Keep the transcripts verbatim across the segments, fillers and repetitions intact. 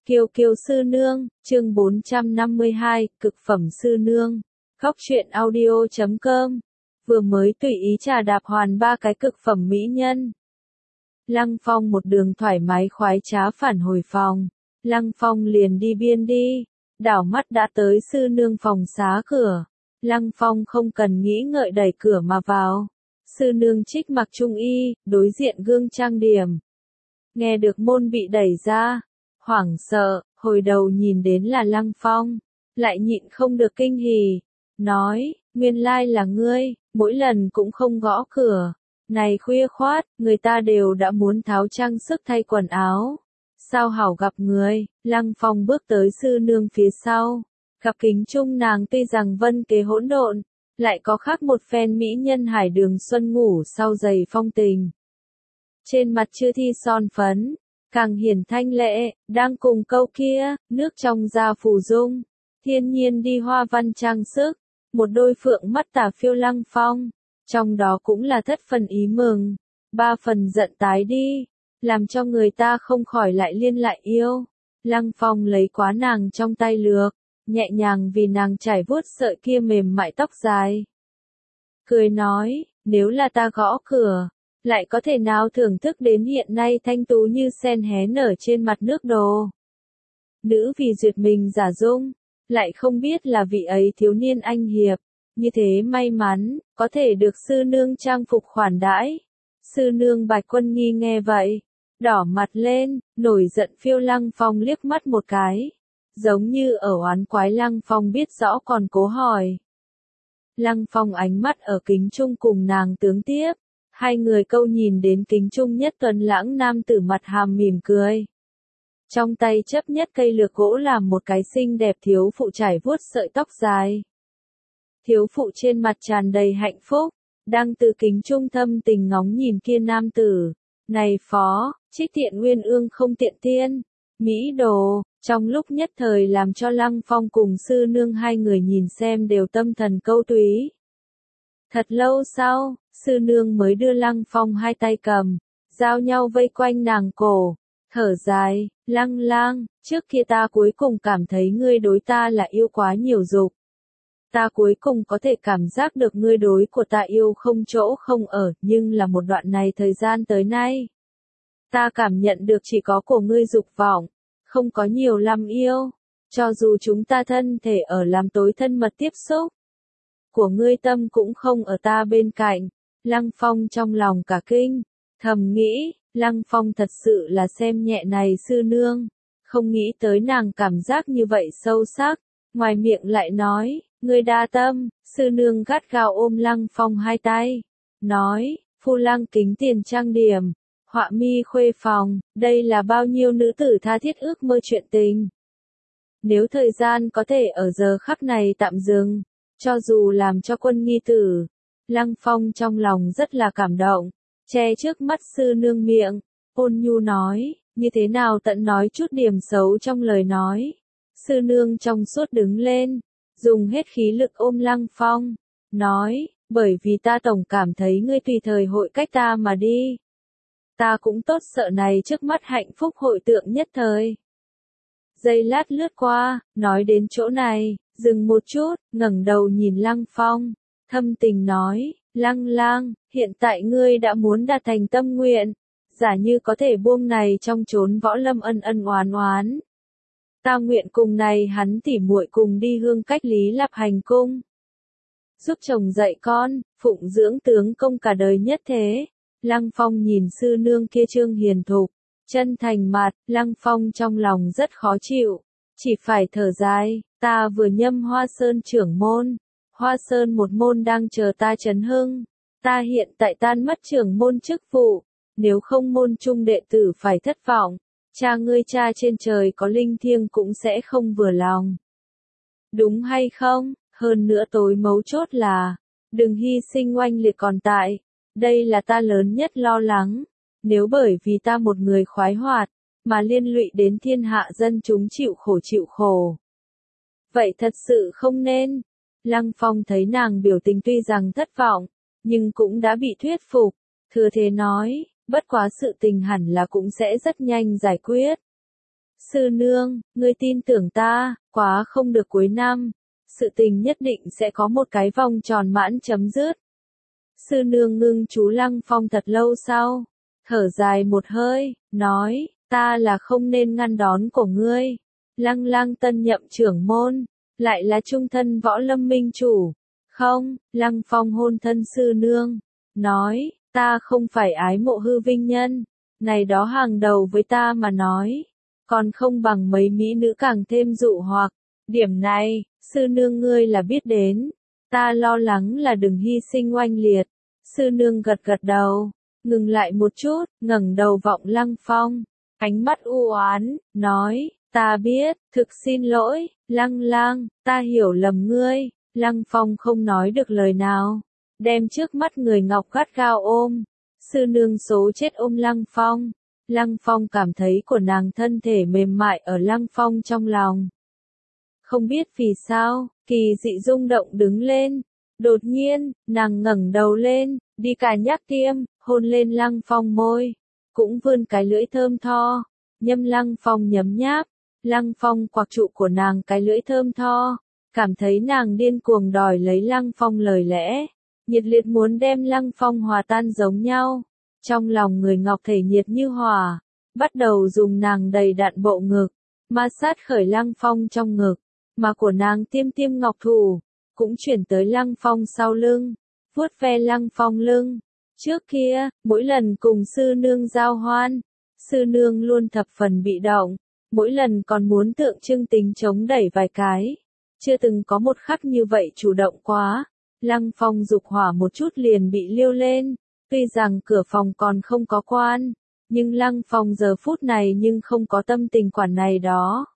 Kiều Kiều sư nương, chương bốn trăm năm mươi hai, cực phẩm sư nương. Góc truyện audio chấm com. Vừa mới tùy ý trà đạp hoàn ba cái cực phẩm mỹ nhân. Lăng Phong một đường thoải mái khoái trá phản hồi phòng. Lăng Phong liền đi biên đi. Đảo mắt đã tới sư nương phòng xá cửa. Lăng Phong không cần nghĩ ngợi đẩy cửa mà vào. Sư nương trích mặc trung y, đối diện gương trang điểm. Nghe được môn bị đẩy ra. Hoảng sợ, hồi đầu nhìn đến là Lăng Phong, lại nhịn không được kinh hỉ, nói, nguyên lai là ngươi, mỗi lần cũng không gõ cửa, này khuya khoát, người ta đều đã muốn tháo trang sức thay quần áo, sao hảo gặp người. Lăng Phong bước tới sư nương phía sau, gặp kính chung nàng tuy rằng vân kế hỗn độn, lại có khác một phen mỹ nhân hải đường xuân ngủ sau giày phong tình. Trên mặt chưa thi son phấn, càng hiển thanh lệ, đang cùng câu kia, nước trong da phù dung, thiên nhiên đi hoa văn trang sức, một đôi phượng mắt tà phiêu Lăng Phong, trong đó cũng là thất phần ý mừng, ba phần giận tái đi, làm cho người ta không khỏi lại liên lại yêu. Lăng Phong lấy quá nàng trong tay lược, nhẹ nhàng vì nàng trải vuốt sợi kia mềm mại tóc dài. Cười nói, nếu là ta gõ cửa, lại có thể nào thưởng thức đến hiện nay thanh tú như sen hé nở trên mặt nước đồ. Nữ vì duyệt mình giả dung, lại không biết là vị ấy thiếu niên anh hiệp, như thế may mắn, có thể được sư nương trang phục khoản đãi. Sư nương Bạch Quân Nghi nghe vậy, đỏ mặt lên, nổi giận phiêu Lăng Phong liếc mắt một cái, giống như ở oán quái. Lăng Phong biết rõ còn cố hỏi. Lăng Phong ánh mắt ở kính chung cùng nàng tướng tiếp. Hai người câu nhìn đến kính chung nhất tuấn lãng nam tử mặt hàm mỉm cười. Trong tay chấp nhất cây lược gỗ làm một cái xinh đẹp thiếu phụ trải vuốt sợi tóc dài. Thiếu phụ trên mặt tràn đầy hạnh phúc, đang từ kính trung thâm tình ngóng nhìn kia nam tử. Này phó, trích tiện nguyên ương không tiện tiên, mỹ đồ, trong lúc nhất thời làm cho Lăng Phong cùng sư nương hai người nhìn xem đều tâm thần câu túy. Thật lâu sau, sư nương mới đưa Lăng Phong hai tay cầm, giao nhau vây quanh nàng cổ, thở dài, Lăng Lang, trước kia ta cuối cùng cảm thấy ngươi đối ta là yêu quá nhiều dục. Ta cuối cùng có thể cảm giác được ngươi đối của ta yêu không chỗ không ở, nhưng là một đoạn này thời gian tới nay. Ta cảm nhận được chỉ có của ngươi dục vọng, không có nhiều lắm yêu, cho dù chúng ta thân thể ở làm tối thân mật tiếp xúc. Của ngươi tâm cũng không ở ta bên cạnh. Lăng Phong trong lòng cả kinh, thầm nghĩ, Lăng Phong thật sự là xem nhẹ này sư nương, không nghĩ tới nàng cảm giác như vậy sâu sắc, ngoài miệng lại nói, ngươi đa tâm. Sư nương gắt gao ôm Lăng Phong hai tay, nói, phu Lăng kính tiền trang điểm, họa mi khuê phòng, đây là bao nhiêu nữ tử tha thiết ước mơ chuyện tình. Nếu thời gian có thể ở giờ khắc này tạm dừng, cho dù làm cho Quân Nghi tử. Lăng Phong trong lòng rất là cảm động, che trước mắt sư nương miệng, ôn nhu nói, như thế nào tận nói chút điểm xấu trong lời nói. Sư nương trong suốt đứng lên, dùng hết khí lực ôm Lăng Phong, nói, bởi vì ta tổng cảm thấy ngươi tùy thời hội cách ta mà đi. Ta cũng tốt sợ này trước mắt hạnh phúc hội tượng nhất thời. Giây lát lướt qua, nói đến chỗ này, dừng một chút, ngẩng đầu nhìn Lăng Phong, thâm tình nói, Lăng Lang, hiện tại ngươi đã muốn đạt thành tâm nguyện, giả như có thể buông này trong chốn võ lâm ân ân oán oán. Ta nguyện cùng này hắn tỉ muội cùng đi hương cách Lý Lạp hành cung. Giúp chồng dạy con, phụng dưỡng tướng công cả đời nhất thế. Lăng Phong nhìn sư nương kia trương hiền thục, chân thành mặt, Lăng Phong trong lòng rất khó chịu, chỉ phải thở dài, ta vừa nhâm Hoa Sơn trưởng môn, Hoa Sơn một môn đang chờ ta chấn hưng, ta hiện tại tan mất trưởng môn chức vụ, nếu không môn trung đệ tử phải thất vọng, cha ngươi cha trên trời có linh thiêng cũng sẽ không vừa lòng. Đúng hay không? Hơn nữa tối mấu chốt là, đừng hy sinh oanh liệt còn tại, đây là ta lớn nhất lo lắng, nếu bởi vì ta một người khoái hoạt, mà liên lụy đến thiên hạ dân chúng chịu khổ chịu khổ. Vậy thật sự không nên. Lăng Phong thấy nàng biểu tình tuy rằng thất vọng, nhưng cũng đã bị thuyết phục, thừa thế nói, bất quá sự tình hẳn là cũng sẽ rất nhanh giải quyết. Sư nương, ngươi tin tưởng ta, quá không được cuối năm. Sự tình nhất định sẽ có một cái vòng tròn mãn chấm dứt. Sư nương ngưng chú Lăng Phong thật lâu sau. Thở dài một hơi, nói, ta là không nên ngăn đón của ngươi. Lăng Lang tân nhậm trưởng môn, lại là trung thân võ lâm minh chủ. Không, Lăng Phong hôn thân sư nương. Nói, ta không phải ái mộ hư vinh nhân. Này đó hàng đầu với ta mà nói. Còn không bằng mấy mỹ nữ càng thêm dụ hoặc. Điểm này, sư nương ngươi là biết đến. Ta lo lắng là đừng hy sinh oanh liệt. Sư nương gật gật đầu, ngừng lại một chút, ngẩng đầu vọng Lăng Phong. Ánh mắt u oán, nói, ta biết, thực xin lỗi, Lăng Lang, ta hiểu lầm ngươi. Lăng Phong không nói được lời nào, đem trước mắt người ngọc gắt gao ôm. Sư nương số chết ôm Lăng Phong. Lăng Phong cảm thấy của nàng thân thể mềm mại ở Lăng Phong trong lòng. Không biết vì sao, kỳ dị rung động đứng lên. Đột nhiên, nàng ngẩng đầu lên, đi cả nhắc tiêm, hôn lên Lăng Phong môi. Cũng vươn cái lưỡi thơm tho, nhâm Lăng Phong nhấm nháp. Lăng Phong quặc trụ của nàng cái lưỡi thơm tho, cảm thấy nàng điên cuồng đòi lấy Lăng Phong lời lẽ. Nhiệt liệt muốn đem Lăng Phong hòa tan giống nhau. Trong lòng người ngọc thể nhiệt như hỏa, bắt đầu dùng nàng đầy đặn bộ ngực, ma sát khởi Lăng Phong trong ngực, mà của nàng tiêm tiêm ngọc thủ, cũng chuyển tới Lăng Phong sau lưng, vuốt ve Lăng Phong lưng. Trước kia, mỗi lần cùng sư nương giao hoan, sư nương luôn thập phần bị động, mỗi lần còn muốn tượng trưng tính chống đẩy vài cái, chưa từng có một khắc như vậy chủ động quá. Lăng Phong dục hỏa một chút liền bị liêu lên. Tuy rằng cửa phòng còn không có quan, nhưng Lăng Phong giờ phút này nhưng không có tâm tình quản này đó.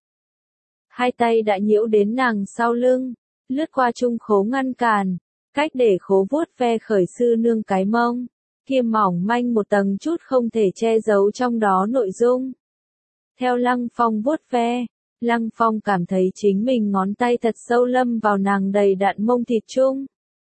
Hai tay đã nhiễu đến nàng sau lưng, lướt qua trung khố ngăn cản, cách để khố vuốt ve khởi sư nương cái mông, kia mỏng manh một tầng chút không thể che giấu trong đó nội dung. Theo Lăng Phong vuốt ve, Lăng Phong cảm thấy chính mình ngón tay thật sâu lâm vào nàng đầy đặn mông thịt chung.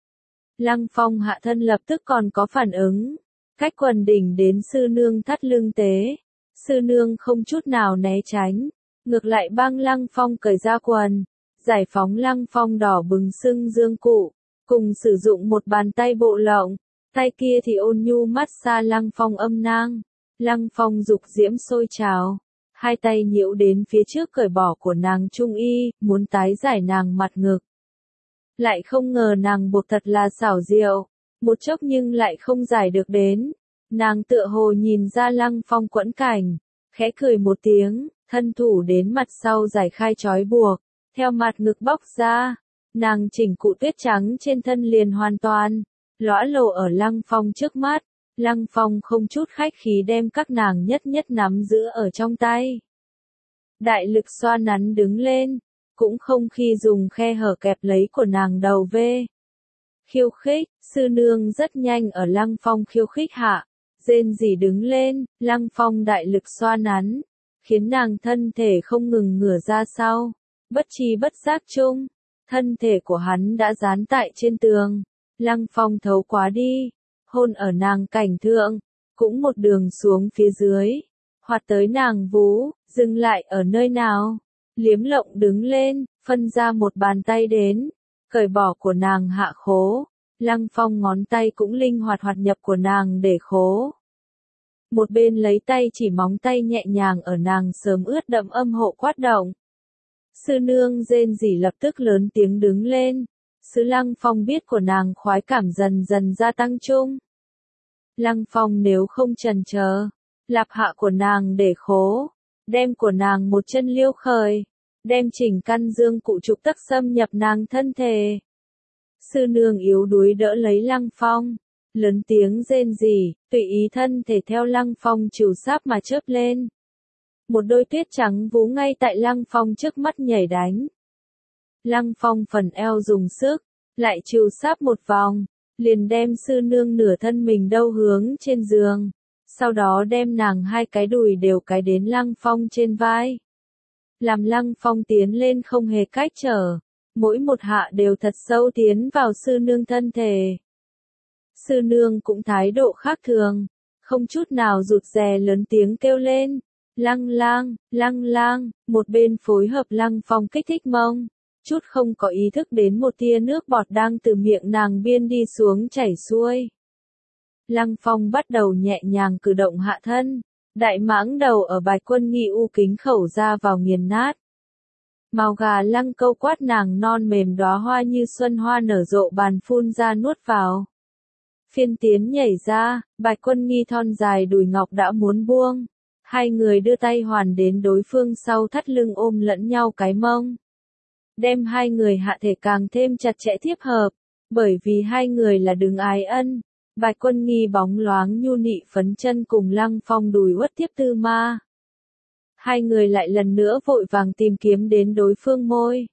Lăng Phong hạ thân lập tức còn có phản ứng, cách quần đỉnh đến sư nương thắt lưng tế. Sư nương không chút nào né tránh, ngược lại băng Lăng Phong cởi ra quần, giải phóng Lăng Phong đỏ bừng sưng dương cụ, cùng sử dụng một bàn tay bộ lộng, tay kia thì ôn nhu mát xa Lăng Phong âm nang. Lăng Phong dục diễm sôi trào, hai tay nhiễu đến phía trước cởi bỏ của nàng trung y, muốn tái giải nàng mặt ngực. Lại không ngờ nàng buộc thật là xảo diệu, một chốc nhưng lại không giải được đến. Nàng tựa hồ nhìn ra Lăng Phong quẫn cảnh, khẽ cười một tiếng, thân thủ đến mặt sau giải khai trói buộc, theo mặt ngực bóc ra, nàng chỉnh cụ tuyết trắng trên thân liền hoàn toàn lõa lồ ở Lăng Phong trước mắt. Lăng Phong không chút khách khí đem các nàng nhất nhất nắm giữ ở trong tay. Đại lực xoa nắn đứng lên, cũng không khi dùng khe hở kẹp lấy của nàng đầu vê. Khiêu khích, sư nương rất nhanh ở Lăng Phong khiêu khích hạ, rên rỉ đứng lên. Lăng Phong đại lực xoa nắn, khiến nàng thân thể không ngừng ngửa ra sau, bất tri bất giác chung, thân thể của hắn đã dán tại trên tường. Lăng Phong thấu quá đi, hôn ở nàng cảnh thượng, cũng một đường xuống phía dưới, hoạt tới nàng vú, dừng lại ở nơi nào. Liếm lộng đứng lên, phân ra một bàn tay đến, cởi bỏ của nàng hạ khố. Lăng Phong ngón tay cũng linh hoạt hoạt nhập của nàng để khố. Một bên lấy tay chỉ móng tay nhẹ nhàng ở nàng sớm ướt đậm âm hộ quát động. Sư nương rên rỉ lập tức lớn tiếng đứng lên. Sư Lăng Phong biết của nàng khoái cảm dần dần gia tăng chung. Lăng Phong nếu không chần chờ, lạp hạ của nàng để khố, đem của nàng một chân liêu khởi, đem chỉnh căn dương cụ trục tắc xâm nhập nàng thân thể. Sư nương yếu đuối đỡ lấy Lăng Phong, lớn tiếng rên rỉ, tùy ý thân thể theo Lăng Phong chiều sáp mà chớp lên. Một đôi tuyết trắng vú ngay tại Lăng Phong trước mắt nhảy đánh. Lăng Phong phần eo dùng sức, lại chiều sáp một vòng, liền đem sư nương nửa thân mình đâu hướng trên giường, sau đó đem nàng hai cái đùi đều cái đến Lăng Phong trên vai. Làm Lăng Phong tiến lên không hề cách trở, mỗi một hạ đều thật sâu tiến vào sư nương thân thể. Sư nương cũng thái độ khác thường, không chút nào rụt rè lớn tiếng kêu lên, Lăng lang, lăng lang, một bên phối hợp Lăng Phong kích thích mông, chút không có ý thức đến một tia nước bọt đang từ miệng nàng biên đi xuống chảy xuôi. Lăng Phong bắt đầu nhẹ nhàng cử động hạ thân, đại mãng đầu ở Bạch Quân Nghi u kính khẩu ra vào nghiền nát. Màu gà lăng câu quát nàng non mềm đóa hoa như xuân hoa nở rộ bàn phun ra nuốt vào. Phiên tiến nhảy ra, Bạch Quân Nghi thon dài đùi ngọc đã muốn buông. Hai người đưa tay hoàn đến đối phương sau thắt lưng ôm lẫn nhau cái mông. Đem hai người hạ thể càng thêm chặt chẽ tiếp hợp, bởi vì hai người là đứng ái ân. Bạch Quân Nghi bóng loáng nhu nị phấn chân cùng Lăng Phong đùi uất tiếp tư ma. Hai người lại lần nữa vội vàng tìm kiếm đến đối phương môi.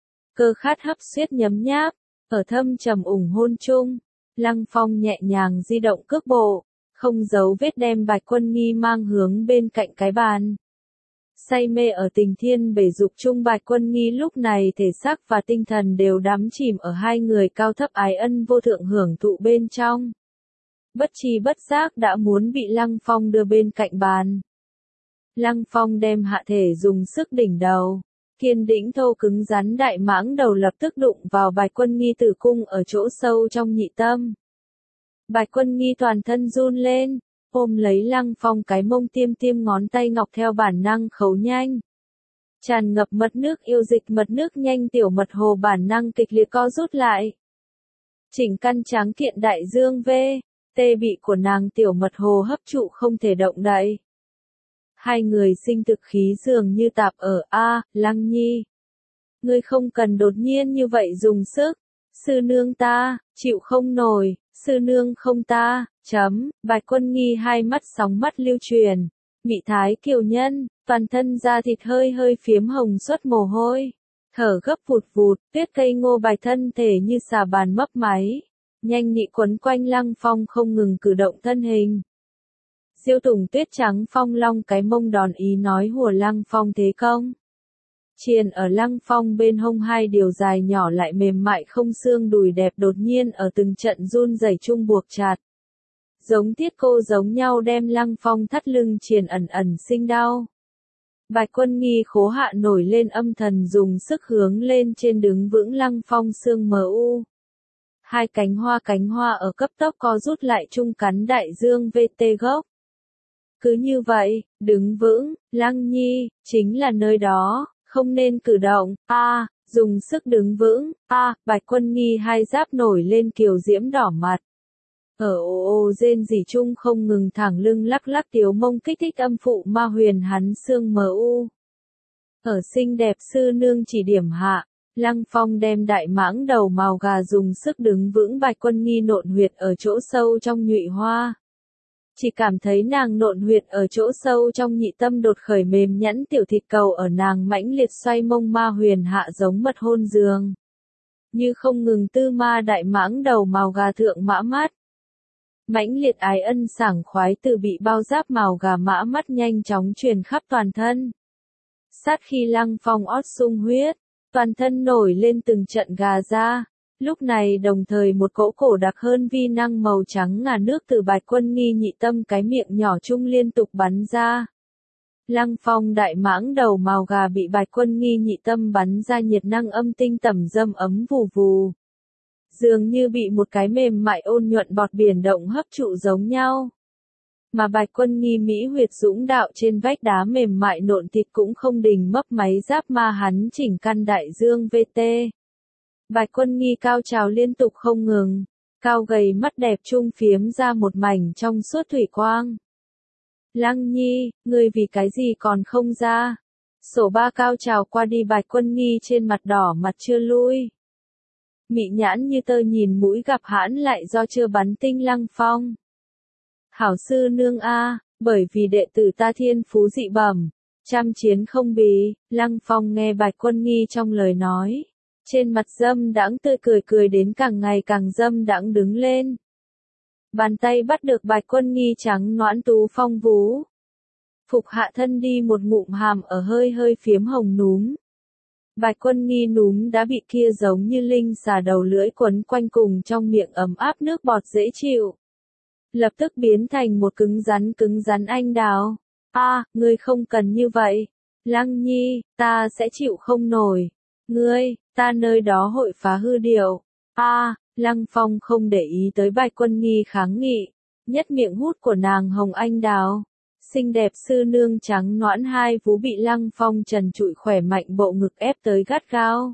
Cơ khát hấp suýt nhấm nháp, ở thâm trầm ủng hôn chung. Lăng Phong nhẹ nhàng di động cước bộ, không giấu vết đem Bạch Quân Nghi mang hướng bên cạnh cái bàn. Say mê ở tình thiên bể dục chung Bạch Quân Nghi lúc này thể xác và tinh thần đều đắm chìm ở hai người cao thấp ái ân vô thượng hưởng thụ bên trong. Bất tri bất giác đã muốn bị Lăng Phong đưa bên cạnh bàn. Lăng Phong đem hạ thể dùng sức đỉnh đầu, kiên đĩnh thô cứng rắn đại mãng đầu lập tức đụng vào Bạch Quân Nghi tử cung ở chỗ sâu trong nhị tâm. Bạch Quân Nghi toàn thân run lên, ôm lấy Lăng Phong cái mông tiêm tiêm ngón tay ngọc theo bản năng khấu nhanh. Tràn ngập mật nước yêu dịch mật nước nhanh tiểu mật hồ bản năng kịch liệt co rút lại. Chỉnh căn tráng kiện đại dương v, tê bị của nàng tiểu mật hồ hấp trụ không thể động đậy. Hai người sinh thực khí dường như tạp ở A, Lăng Nhi. Ngươi không cần đột nhiên như vậy dùng sức. Sư nương ta, chịu không nổi, sư nương không ta, chấm, Bạch Quân Nghi hai mắt sóng mắt lưu truyền. Mị thái kiều nhân, toàn thân da thịt hơi hơi phiếm hồng xuất mồ hôi. Thở gấp vụt vụt, tuyết cây ngô Bạch thân thể như xà bàn mấp máy. Nhanh nhị quấn quanh Lăng Phong không ngừng cử động thân hình. Diêu Tùng tuyết trắng phong long cái mông đòn ý nói hùa Lăng Phong thế công. Triền ở Lăng Phong bên hông hai điều dài nhỏ lại mềm mại không xương đùi đẹp đột nhiên ở từng trận run rẩy chung buộc chặt. Giống tiết cô giống nhau đem Lăng Phong thắt lưng triền ẩn ẩn sinh đau. Bạch Quân Nghi khố hạ nổi lên âm thần dùng sức hướng lên trên đứng vững Lăng Phong xương mờ u. Hai cánh hoa cánh hoa ở cấp tốc co rút lại chung cắn đại dương vê tê gốc. Cứ như vậy, đứng vững, Lăng Nhi, chính là nơi đó, không nên cử động, a, à, dùng sức đứng vững, a, à, Bạch Quân Nghi hai giáp nổi lên kiều diễm đỏ mặt. Ở ô ô rên rỉ chung không ngừng thẳng lưng lắc lắc tiếu mông kích thích âm phụ ma huyền hắn xương mờ u. Ở xinh đẹp sư nương chỉ điểm hạ, Lăng Phong đem đại mãng đầu màu gà dùng sức đứng vững Bạch Quân Nghi nộn huyệt ở chỗ sâu trong nhụy hoa. Chỉ cảm thấy nàng nộn huyệt ở chỗ sâu trong nhị tâm đột khởi mềm nhẵn tiểu thịt cầu ở nàng mãnh liệt xoay mông ma huyền hạ giống mật hôn giường. Như không ngừng tư ma đại mãng đầu màu gà thượng mã mắt. Mãnh liệt ái ân sảng khoái từ bị bao giáp màu gà mã mắt nhanh chóng truyền khắp toàn thân. Sát khi Lăng Phong ót sung huyết, toàn thân nổi lên từng trận gà ra. Lúc này đồng thời một cỗ cổ đặc hơn vi năng màu trắng ngà nước từ Bạch Quân Nghi nhị tâm cái miệng nhỏ chung liên tục bắn ra. Lăng Phong đại mãng đầu màu gà bị Bạch Quân Nghi nhị tâm bắn ra nhiệt năng âm tinh tẩm dâm ấm vù vù. Dường như bị một cái mềm mại ôn nhuận bọt biển động hấp trụ giống nhau. Mà Bạch Quân Nghi mỹ huyệt dũng đạo trên vách đá mềm mại nộn thịt cũng không đình mấp máy giáp ma hắn chỉnh căn đại dương vê tê. Bạch Quân Nghi cao trào liên tục không ngừng, cao gầy mắt đẹp trung phiếm ra một mảnh trong suốt thủy quang. Lăng Nhi, ngươi vì cái gì còn không ra? Sổ ba cao trào qua đi Bạch Quân Nghi trên mặt đỏ mặt chưa lui. Mị nhãn như tơ nhìn mũi gặp hãn lại do chưa bắn tinh Lăng Phong. Hảo sư nương a, bởi vì đệ tử ta thiên phú dị bẩm, trăm chiến không bì, Lăng Phong nghe Bạch Quân Nghi trong lời nói. Trên mặt dâm đãng tươi cười cười đến càng ngày càng dâm đãng đứng lên. Bàn tay bắt được Bạch Quân Nghi trắng noãn tú phong vú. Phục hạ thân đi một ngụm hàm ở hơi hơi phiếm hồng núm. Bạch Quân Nghi núm đã bị kia giống như linh xà đầu lưỡi quấn quanh cùng trong miệng ấm áp nước bọt dễ chịu. Lập tức biến thành một cứng rắn cứng rắn anh đào. A, ngươi không cần như vậy. Lăng Nhi, ta sẽ chịu không nổi. Ngươi, ta nơi đó hội phá hư điệu. A, Lăng Phong không để ý tới Bạch Quân Nghi kháng nghị. Nhất miệng hút của nàng hồng anh đào. Xinh đẹp sư nương trắng nõn hai vú bị Lăng Phong trần trụi khỏe mạnh bộ ngực ép tới gắt gao.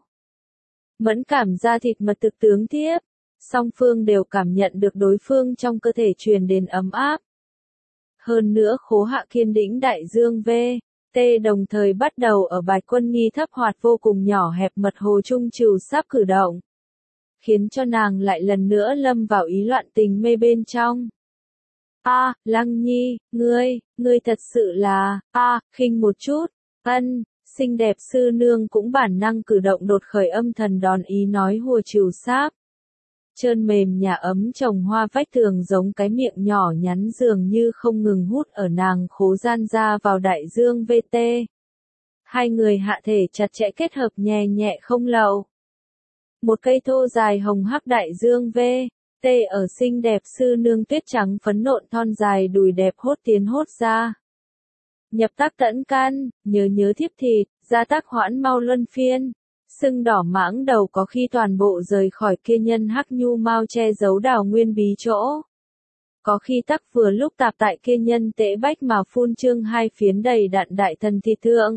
Mẫn cảm da thịt mật thực tướng tiếp. Song phương đều cảm nhận được đối phương trong cơ thể truyền đến ấm áp. Hơn nữa khố hạ kiên đĩnh đại dương V, T đồng thời bắt đầu ở Bạch Quân Nghi thấp hoạt vô cùng nhỏ hẹp mật hồ trung trừ sắp cử động. Khiến cho nàng lại lần nữa lâm vào ý loạn tình mê bên trong. A, Lăng Nhi, ngươi, ngươi thật sự là, a, khinh một chút, ân, xinh đẹp sư nương cũng bản năng cử động đột khởi âm thần đòn ý nói hùa trừ sáp. Trơn mềm nhà ấm trồng hoa vách tường giống cái miệng nhỏ nhắn dường như không ngừng hút ở nàng khố gian ra vào đại dương vê tê. Hai người hạ thể chặt chẽ kết hợp nhẹ nhẹ không lậu. Một cây thô dài hồng hắc đại dương V, T ở xinh đẹp sư nương tuyết trắng phấn nộn thon dài đùi đẹp hốt tiến hốt ra. Nhập tác tẫn can, nhớ nhớ thiếp thịt, ra tác hoãn mau luân phiên. Sưng đỏ mãng đầu có khi toàn bộ rời khỏi kia nhân hắc nhu mau che giấu đào nguyên bí chỗ. Có khi tắc vừa lúc tạp tại kia nhân tễ bách mà phun trương hai phiến đầy đặn đại thần thịt thượng.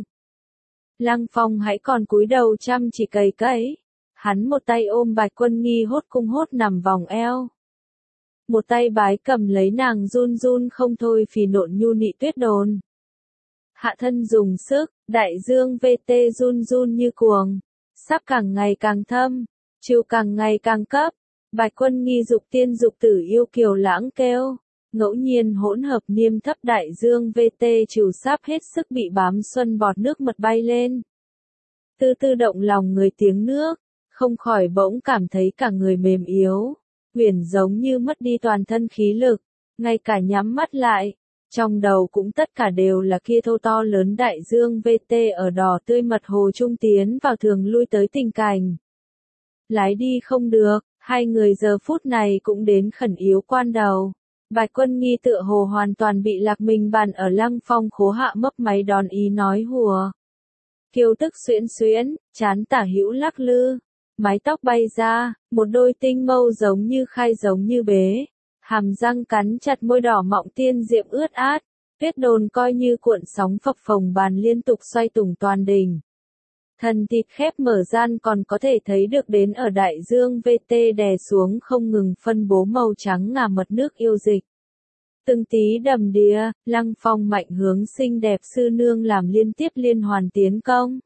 Lăng Phong hãy còn cúi đầu chăm chỉ cày cấy. Hắn một tay ôm Bạch Quân Nghi hốt cung hốt nằm vòng eo. Một tay bái cầm lấy nàng run run không thôi phì nộn nhu nị tuyết đồn. Hạ thân dùng sức, đại dương vê tê run run như cuồng. Sắp càng ngày càng thâm, chiều càng ngày càng cấp. Bạch Quân Nghi dục tiên dục tử yêu kiều lãng kêu. Ngẫu nhiên hỗn hợp niêm thấp đại dương vê tê chiều sáp hết sức bị bám xuân bọt nước mật bay lên. Tư tư động lòng người tiếng nước, không khỏi bỗng cảm thấy cả người mềm yếu. Huyền giống như mất đi toàn thân khí lực, ngay cả nhắm mắt lại. Trong đầu cũng tất cả đều là kia thô to lớn đại dương vê tê ở đỏ tươi mật hồ trung tiến vào thường lui tới tình cảnh. Lái đi không được, hai người giờ phút này cũng đến khẩn yếu quan đầu. Bạch Quân Nghi tựa hồ hoàn toàn bị lạc mình bàn ở Lăng Phong khố hạ mấp máy đòn ý nói hùa. Kiêu tức xuyễn xuyễn, chán tả hữu lắc lư, mái tóc bay ra, một đôi tinh mâu giống như khai giống như bế. Hàm răng cắn chặt môi đỏ mọng tiên diệm ướt át, tuyết đồn coi như cuộn sóng phập phồng bàn liên tục xoay tùng toàn đình. Thần thịt khép mở gian còn có thể thấy được đến ở đại dương vê tê đè xuống không ngừng phân bố màu trắng ngà mật nước yêu dịch. Từng tí đầm đìa, Lăng Phong mạnh hướng xinh đẹp sư nương làm liên tiếp liên hoàn tiến công.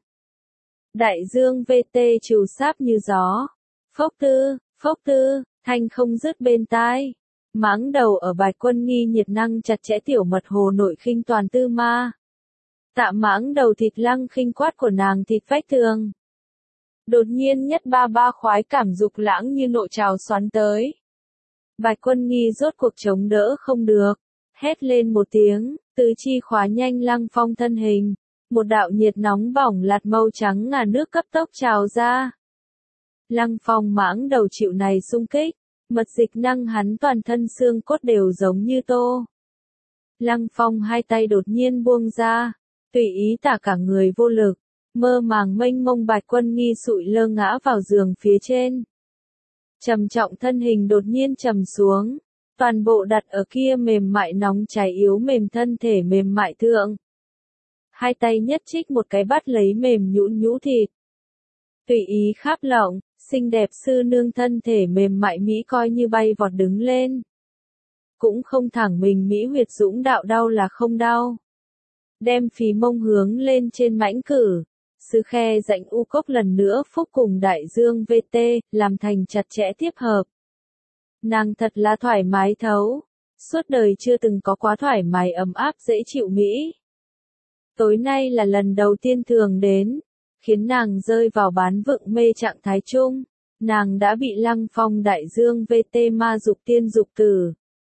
Đại dương vê tê trù sáp như gió. Phốc tư, phốc tư, thanh không dứt bên tai. Mãng đầu ở Bạch Quân Nghi nhiệt năng chặt chẽ tiểu mật hồ nội khinh toàn tư ma. Tạ mãng đầu thịt lăng khinh quát của nàng thịt vách tường. Đột nhiên nhất ba ba khoái cảm dục lãng như nội trào xoắn tới. Bạch Quân Nghi rốt cuộc chống đỡ không được. Hét lên một tiếng, tứ chi khóa nhanh Lăng Phong thân hình. Một đạo nhiệt nóng bỏng lạt màu trắng ngà nước cấp tốc trào ra. Lăng Phong mãng đầu chịu này xung kích. Mật dịch năng hắn toàn thân xương cốt đều giống như tô. Lăng Phong hai tay đột nhiên buông ra, tùy ý tả cả người vô lực, mơ màng mênh mông Bạch Quân Nghi sụi lơ ngã vào giường phía trên. Trầm trọng thân hình đột nhiên trầm xuống, toàn bộ đặt ở kia mềm mại nóng cháy yếu mềm thân thể mềm mại thượng. Hai tay nhất trích một cái bắt lấy mềm nhũn nhũ thịt. Tùy ý khắp lộng. Xinh đẹp sư nương thân thể mềm mại mỹ coi như bay vọt đứng lên. Cũng không thẳng mình mỹ huyệt dũng đạo đau là không đau. Đem phí mông hướng lên trên mãnh cử. Sư khe dạnh u cốc lần nữa phúc cùng đại dương vê tê, làm thành chặt chẽ tiếp hợp. Nàng thật là thoải mái thấu. Suốt đời chưa từng có quá thoải mái ấm áp dễ chịu mỹ. Tối nay là lần đầu tiên thường đến. Khiến nàng rơi vào bán vựng mê trạng thái chung, nàng đã bị Lăng Phong đại dương vê tê ma dục tiên dục tử.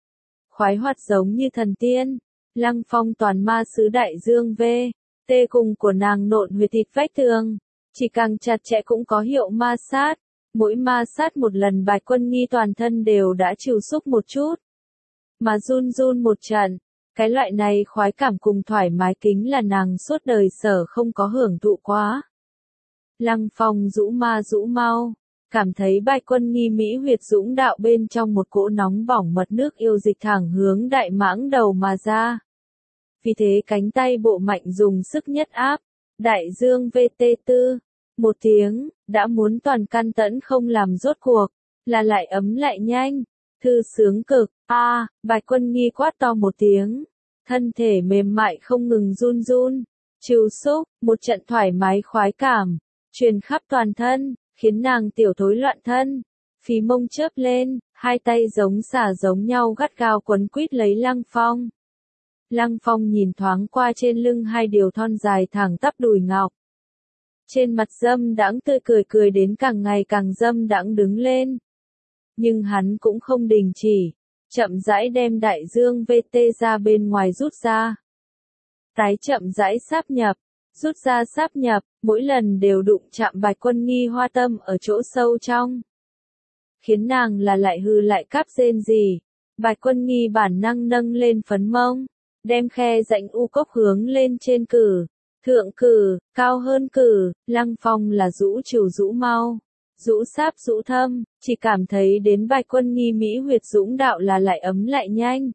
Khoái hoạt giống như thần tiên, Lăng Phong toàn ma sứ đại dương vê tê cùng của nàng nộn huyệt thịt vách tường, chỉ càng chặt chẽ cũng có hiệu ma sát, mỗi ma sát một lần Bạch Quân Nghi toàn thân đều đã chịu xúc một chút, mà run run một trận, Cái loại này khoái cảm cùng thoải mái kính là nàng suốt đời sở không có hưởng thụ quá. Lăng Phong rũ ma rũ mau, cảm thấy Bạch Quân Nghi mỹ huyệt dũng đạo bên trong một cỗ nóng bỏng mật nước yêu dịch thẳng hướng đại mãng đầu mà ra. Vì thế cánh tay bộ mạnh dùng sức nhất áp, đại dương vê tê tư, một tiếng, đã muốn toàn căn tẫn không làm rốt cuộc, là lại ấm lại nhanh, thư sướng cực, a à, Bạch Quân Nghi quát to một tiếng, thân thể mềm mại không ngừng run run, trìu xúc, một trận thoải mái khoái cảm, truyền khắp toàn thân, khiến nàng tiểu thối loạn thân, phí mông chớp lên, hai tay giống xả giống nhau gắt gao quấn quýt lấy Lăng Phong. Lăng Phong nhìn thoáng qua trên lưng hai điều thon dài thẳng tắp đùi ngọc. Trên mặt dâm đãng tươi cười cười đến càng ngày càng dâm đãng đứng lên. Nhưng hắn cũng không đình chỉ, chậm rãi đem đại dương vê tê ra bên ngoài rút ra. Tái chậm rãi sáp nhập, rút ra sáp nhập, mỗi lần đều đụng chạm Bạch Quân Nghi hoa tâm ở chỗ sâu trong. Khiến nàng là lại hư lại cáp rên gì. Bạch Quân Nghi bản năng nâng lên phấn mông, đem khe rãnh u cốc hướng lên trên cử, thượng cử, cao hơn cử, Lăng Phong là rũ trìu rũ mau, rũ sáp rũ thâm, chỉ cảm thấy đến Bạch Quân Nghi mỹ huyệt dũng đạo là lại ấm lại nhanh.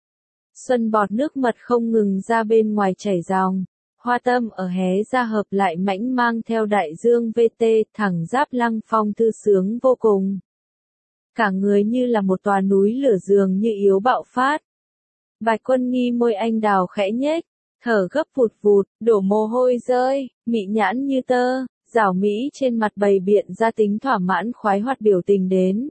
Xuân bọt nước mật không ngừng ra bên ngoài chảy ròng, hoa tâm ở hé ra hợp lại mãnh mang theo đại dương vê tê thẳng giáp Lăng Phong thư sướng vô cùng. Cả người như là một tòa núi lửa dường như yếu bạo phát. Bạch Quân Nghi môi anh đào khẽ nhếch, thở gấp vụt vụt, đổ mồ hôi rơi, mị nhãn như tơ, rảo mỹ trên mặt bày biện ra tính thỏa mãn khoái hoạt biểu tình đến.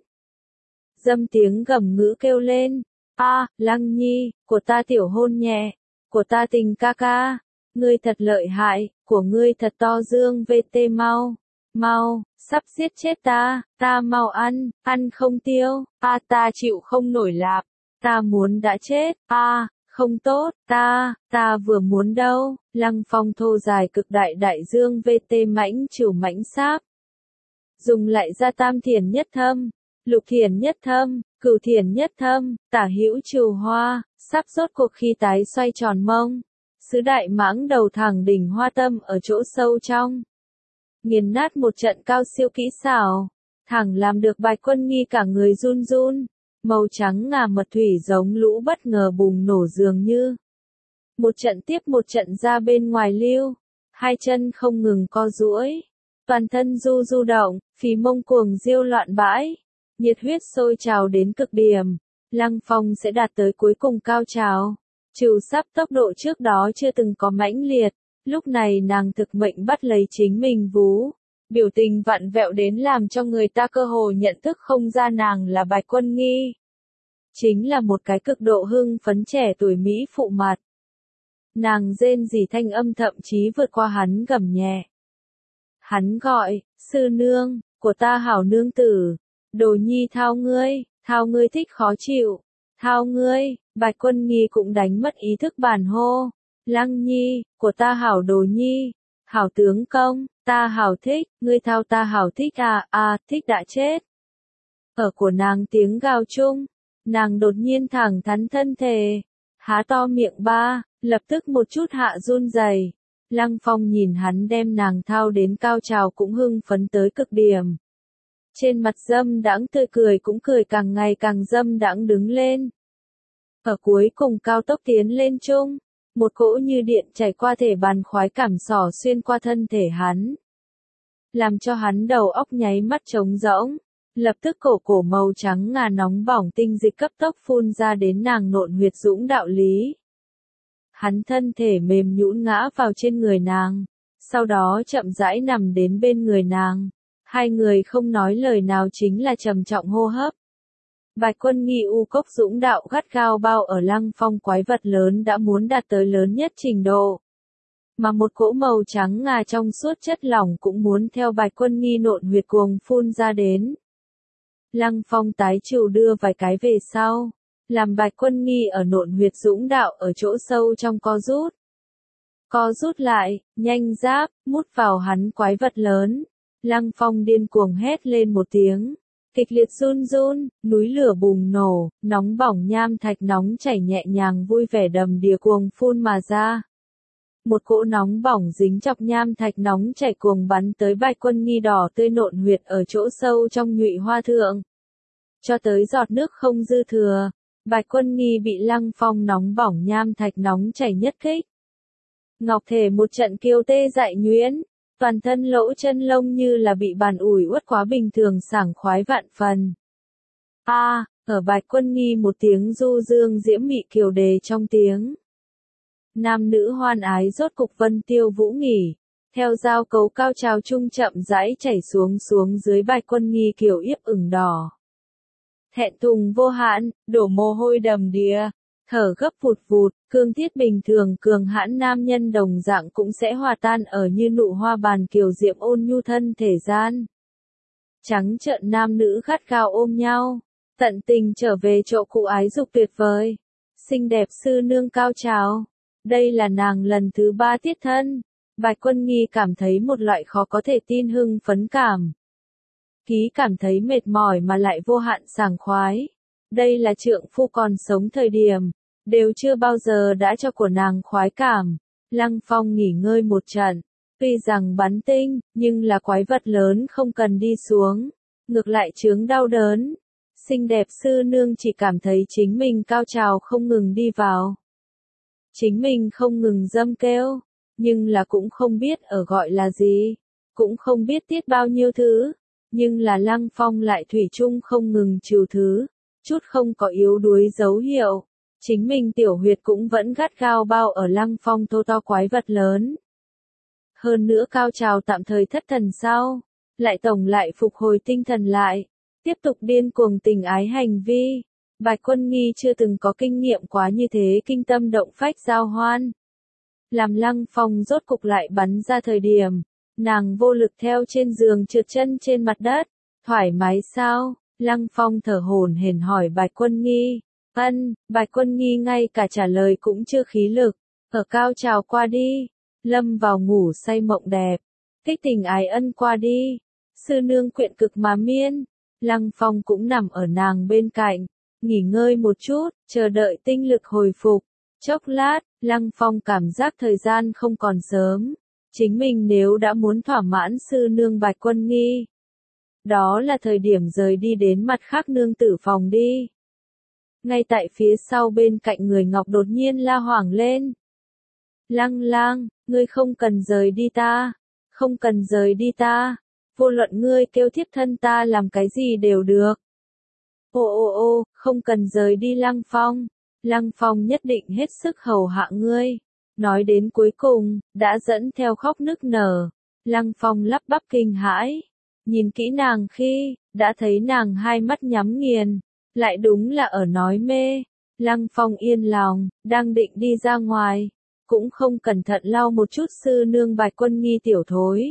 Dâm tiếng gầm ngữ kêu lên, a, Lăng Nhi, của ta tiểu hôn nhẹ, của ta tình ca ca, ngươi thật lợi hại, của ngươi thật to dương vê tê mau, mau, sắp giết chết ta, ta mau ăn, ăn không tiêu, a ta chịu không nổi lạp, ta muốn đã chết, a không tốt, ta, ta vừa muốn đâu, Lăng Phong thô dài cực đại đại dương vê tê mãnh trìu mãnh sáp. Dùng lại ra tam thiền nhất thâm, lục thiền nhất thâm, cửu thiền nhất thâm, tả hữu trìu hoa, sắp rốt cuộc khi tái xoay tròn mông. Sứ đại mãng đầu thẳng đỉnh hoa tâm ở chỗ sâu trong. Nghiền nát một trận cao siêu kỹ xảo, thẳng làm được Bạch Quân Nghi cả người run run. Màu trắng ngà mật thủy giống lũ bất ngờ bùng nổ dường như. Một trận tiếp một trận ra bên ngoài lưu, hai chân không ngừng co duỗi, toàn thân du du động, phì mông cuồng diêu loạn bãi, nhiệt huyết sôi trào đến cực điểm, Lăng Phong sẽ đạt tới cuối cùng cao trào, trừ sắp tốc độ trước đó chưa từng có mãnh liệt, lúc này nàng thực mệnh bắt lấy chính mình vú. Biểu tình vặn vẹo đến làm cho người ta cơ hồ nhận thức không ra nàng là Bạch Quân Nghi. Chính là một cái cực độ hưng phấn trẻ tuổi Mỹ phụ mặt. Nàng rên rỉ thanh âm thậm chí vượt qua hắn gầm nhẹ. Hắn gọi, sư nương, của ta hảo nương tử, đồ nhi thao ngươi, thao ngươi thích khó chịu, thao ngươi, Bạch Quân Nghi cũng đánh mất ý thức bản hô. Lăng Nhi, của ta hảo đồ nhi, hảo tướng công. Ta hảo thích, ngươi thao ta hảo thích à, à, thích đã chết. Ở của nàng tiếng gào chung, nàng đột nhiên thẳng thắn thân thể, há to miệng ba, lập tức một chút hạ run rẩy. Lăng Phong nhìn hắn đem nàng thao đến cao trào cũng hưng phấn tới cực điểm. Trên mặt dâm đãng tươi cười cũng cười càng ngày càng dâm đãng đứng lên. Ở cuối cùng cao tốc tiến lên chung. Một cỗ như điện chảy qua thể bàn khoái cảm xỏ xuyên qua thân thể hắn. Làm cho hắn đầu óc nháy mắt trống rỗng. Lập tức cổ cổ màu trắng ngà nóng bỏng tinh dịch cấp tốc phun ra đến nàng nộn huyệt dũng đạo lý. Hắn thân thể mềm nhũn ngã vào trên người nàng. Sau đó chậm rãi nằm đến bên người nàng. Hai người không nói lời nào chính là trầm trọng hô hấp. Bạch Quân Nghi u cốc dũng đạo gắt gao bao ở Lăng Phong quái vật lớn đã muốn đạt tới lớn nhất trình độ. Mà một cỗ màu trắng ngà trong suốt chất lỏng cũng muốn theo Bạch Quân Nghi nộn huyệt cuồng phun ra đến. Lăng Phong tái trìu đưa vài cái về sau, làm Bạch Quân Nghi ở nộn huyệt dũng đạo ở chỗ sâu trong co rút. Co rút lại, nhanh giáp, mút vào hắn quái vật lớn. Lăng Phong điên cuồng hét lên một tiếng. kịch liệt run run, núi lửa bùng nổ, nóng bỏng nham thạch nóng chảy nhẹ nhàng vui vẻ đầm đìa cuồng phun mà ra. Một cỗ nóng bỏng dính chọc nham thạch nóng chảy cuồng bắn tới Bạch Quân Nghi đỏ tươi nộn huyệt ở chỗ sâu trong nhụy hoa thượng. Cho tới giọt nước không dư thừa, Bạch Quân Nghi bị Lăng Phong nóng bỏng nham thạch nóng chảy nhất kích. Ngọc thể một trận kiêu tê dại nhuyễn, toàn thân lỗ chân lông như là bị bàn ủi uất quá bình thường sảng khoái vạn phần. A, à, ở Bạch Quân Nghi một tiếng du dương diễm mị kiều đề trong tiếng. Nam nữ hoan ái rốt cục vân tiêu vũ nghỉ, theo giao cấu cao trào trung chậm rãi chảy xuống xuống dưới Bạch Quân Nghi kiều yếp ửng đỏ. Thẹn thùng vô hạn, đổ mồ hôi đầm đìa, thở gấp vụt vụt, cương thiết bình thường cường hãn nam nhân đồng dạng cũng sẽ hòa tan ở như nụ hoa bàn kiều diệm ôn nhu thân thể gian. Trắng trợn nam nữ khát khao ôm nhau, tận tình trở về chỗ cũ ái dục tuyệt vời. Xinh đẹp sư nương cao trào, đây là nàng lần thứ ba tiết thân. Bạch Quân Nghi cảm thấy một loại khó có thể tin hưng phấn cảm. Ký cảm thấy mệt mỏi mà lại vô hạn sảng khoái. Đây là trượng phu còn sống thời điểm, đều chưa bao giờ đã cho của nàng khoái cảm. Lăng Phong nghỉ ngơi một trận, tuy rằng bắn tinh, nhưng là quái vật lớn không cần đi xuống, ngược lại chướng đau đớn. Xinh đẹp sư nương chỉ cảm thấy chính mình cao trào không ngừng đi vào. Chính mình không ngừng dâm kêu, nhưng là cũng không biết ở gọi là gì, cũng không biết tiết bao nhiêu thứ, nhưng là Lăng Phong lại thủy chung không ngừng trừ thứ, chút không có yếu đuối dấu hiệu. Chính mình tiểu huyệt cũng vẫn gắt gao bao ở Lăng Phong thô to quái vật lớn. Hơn nữa cao trào tạm thời thất thần sau, lại tổng lại phục hồi tinh thần lại, tiếp tục điên cuồng tình ái hành vi. Bạch Quân Nghi chưa từng có kinh nghiệm quá như thế kinh tâm động phách giao hoan. Làm Lăng Phong rốt cục lại bắn ra thời điểm, nàng vô lực theo trên giường trượt chân trên mặt đất. Thoải mái sao? Lăng Phong thở hổn hển hỏi Bạch Quân Nghi. Ân, Bạch Quân Nghi ngay cả trả lời cũng chưa khí lực, ở cao trào qua đi, lâm vào ngủ say mộng đẹp, thích tình ái ân qua đi, sư nương quyện cực mà miên. Lăng Phong cũng nằm ở nàng bên cạnh, nghỉ ngơi một chút, chờ đợi tinh lực hồi phục. Chốc lát, Lăng Phong cảm giác thời gian không còn sớm, chính mình nếu đã muốn thỏa mãn sư nương Bạch Quân Nghi, đó là thời điểm rời đi đến mặt khác nương tử phòng đi. Ngay tại phía sau bên cạnh người Ngọc đột nhiên la hoảng lên. Lăng Lang, ngươi không cần rời đi ta, không cần rời đi ta, vô luận ngươi kêu thiếp thân ta làm cái gì đều được. Ô ô ô, không cần rời đi Lăng Phong, Lăng Phong nhất định hết sức hầu hạ ngươi. Nói đến cuối cùng, đã dẫn theo khóc nức nở. Lăng Phong lắp bắp kinh hãi, nhìn kỹ nàng khi, đã thấy nàng hai mắt nhắm nghiền. Lại đúng là ở nói mê. Lăng Phong yên lòng, đang định đi ra ngoài, cũng không cẩn thận lau một chút sư nương Bạch Quân Nghi tiểu thối.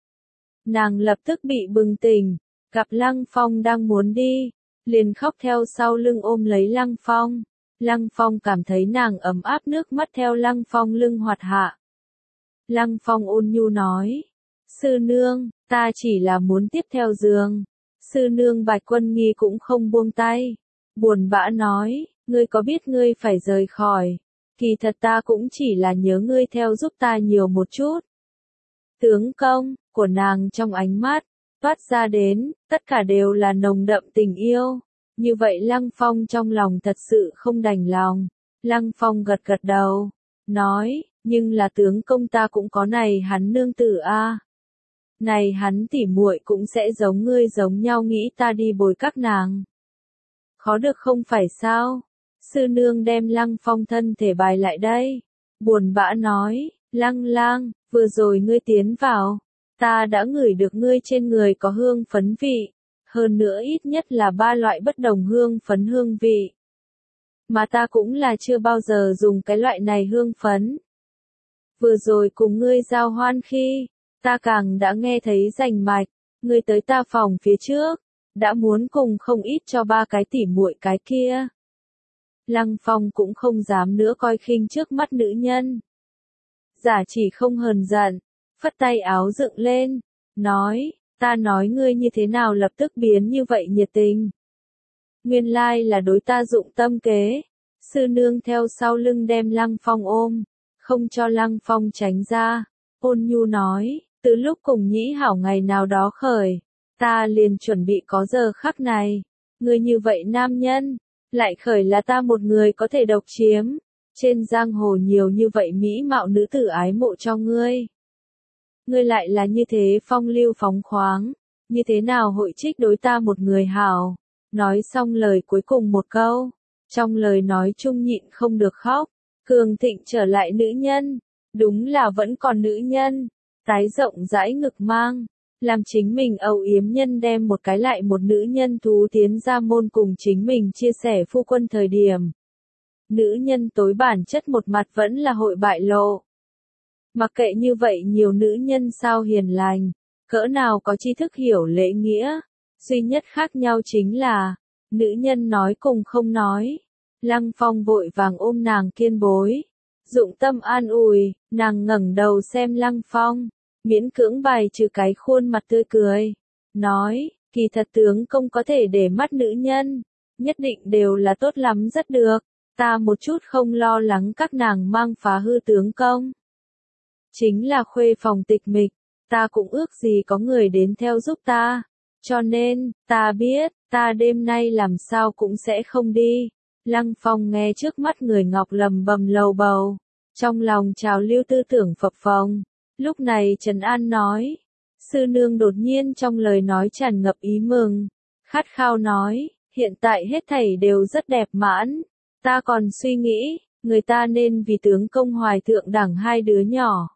Nàng lập tức bị bừng tỉnh, gặp Lăng Phong đang muốn đi, liền khóc theo sau lưng ôm lấy Lăng Phong. Lăng Phong cảm thấy nàng ấm áp nước mắt theo Lăng Phong lưng hoạt hạ. Lăng Phong ôn nhu nói, sư nương, ta chỉ là muốn tiếp theo giường. Sư nương Bạch Quân Nghi cũng không buông tay, buồn bã nói, ngươi có biết ngươi phải rời khỏi, kỳ thật ta cũng chỉ là nhớ ngươi theo giúp ta nhiều một chút. Tướng công, của nàng trong ánh mắt, toát ra đến, tất cả đều là nồng đậm tình yêu, như vậy Lăng Phong trong lòng thật sự không đành lòng. Lăng Phong gật gật đầu, nói, nhưng là tướng công ta cũng có này hắn nương tử a. Này hắn tỉ muội cũng sẽ giống ngươi giống nhau nghĩ ta đi bồi các nàng. Khó được không phải sao? Sư nương đem Lăng Phong thân thể bài lại đây. Buồn bã nói, Lăng Lang, vừa rồi ngươi tiến vào, ta đã ngửi được ngươi trên người có hương phấn vị, hơn nữa ít nhất là ba loại bất đồng hương phấn hương vị. Mà ta cũng là chưa bao giờ dùng cái loại này hương phấn. Vừa rồi cùng ngươi giao hoan khi, ta càng đã nghe thấy rành mạch, ngươi tới ta phòng phía trước, đã muốn cùng không ít cho ba cái tỉ muội cái kia. Lăng Phong cũng không dám nữa coi khinh trước mắt nữ nhân. Giả chỉ không hờn giận, phất tay áo dựng lên, nói, Ta nói ngươi như thế nào lập tức biến như vậy nhiệt tình. Nguyên lai là đối ta dụng tâm kế. Sư nương theo sau lưng đem Lăng Phong ôm, không cho Lăng Phong tránh ra. Ôn nhu nói, từ lúc cùng nhĩ hảo ngày nào đó khởi, ta liền chuẩn bị có giờ khắc này. Ngươi như vậy nam nhân, lại khởi là ta một người có thể độc chiếm. Trên giang hồ nhiều như vậy mỹ mạo nữ tử ái mộ cho ngươi. Ngươi lại là như thế phong lưu phóng khoáng, như thế nào hội trích đối ta một người hảo. Nói xong lời cuối cùng một câu, trong lời nói chung nhịn không được khóc. Cường thịnh trở lại nữ nhân, đúng là vẫn còn nữ nhân, tái rộng rãi ngực mang, làm chính mình âu yếm nhân đem một cái lại một nữ nhân thú tiến ra môn cùng chính mình chia sẻ phu quân thời điểm. Nữ nhân tối bản chất một mặt vẫn là hội bại lộ. Mặc kệ như vậy nhiều nữ nhân sao hiền lành, cỡ nào có tri thức hiểu lễ nghĩa, duy nhất khác nhau chính là, nữ nhân nói cùng không nói. Lăng Phong vội vàng ôm nàng kiên bối, dụng tâm an ủi, nàng ngẩng đầu xem Lăng Phong, miễn cưỡng bày trừ cái khuôn mặt tươi cười, nói, kỳ thật tướng công có thể để mắt nữ nhân, nhất định đều là tốt lắm rất được, ta một chút không lo lắng các nàng mang phá hư tướng công. Chính là khuê phòng tịch mịch, ta cũng ước gì có người đến theo giúp ta, cho nên, ta biết, ta đêm nay làm sao cũng sẽ không đi. Lăng Phong nghe trước mắt người ngọc lầm bầm lầu bầu, trong lòng trào lưu tư tưởng phập phồng. Lúc này Trần An nói, sư nương đột nhiên trong lời nói tràn ngập ý mừng, khát khao nói, hiện tại hết thảy đều rất đẹp mãn, ta còn suy nghĩ, người ta nên vì tướng công hoài thượng đẳng hai đứa nhỏ.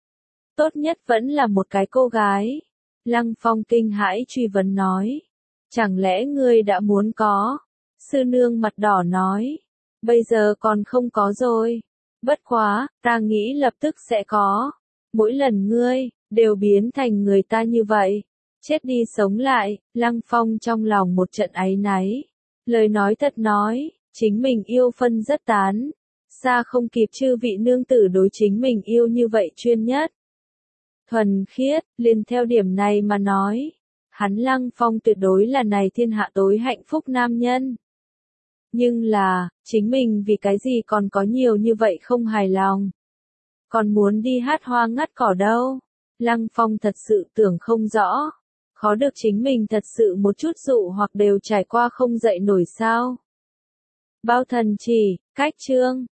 Tốt nhất vẫn là một cái cô gái. Lăng Phong kinh hãi truy vấn nói, chẳng lẽ ngươi đã muốn có? Sư nương mặt đỏ nói, bây giờ còn không có rồi. Bất quá, ta nghĩ lập tức sẽ có. Mỗi lần ngươi, đều biến thành người ta như vậy. Chết đi sống lại, Lăng Phong trong lòng một trận áy náy. Lời nói thật nói, chính mình yêu phân rất tán. Xa không kịp chư vị nương tử đối chính mình yêu như vậy chuyên nhất. Thuần khiết, liền theo điểm này mà nói. Hắn Lăng Phong tuyệt đối là này thiên hạ tối hạnh phúc nam nhân. Nhưng là, chính mình vì cái gì còn có nhiều như vậy không hài lòng. Còn muốn đi hát hoa ngắt cỏ đâu. Lăng Phong thật sự tưởng không rõ. Khó được chính mình thật sự một chút dụ hoặc đều trải qua không dậy nổi sao. Bao thần chỉ, cách chương.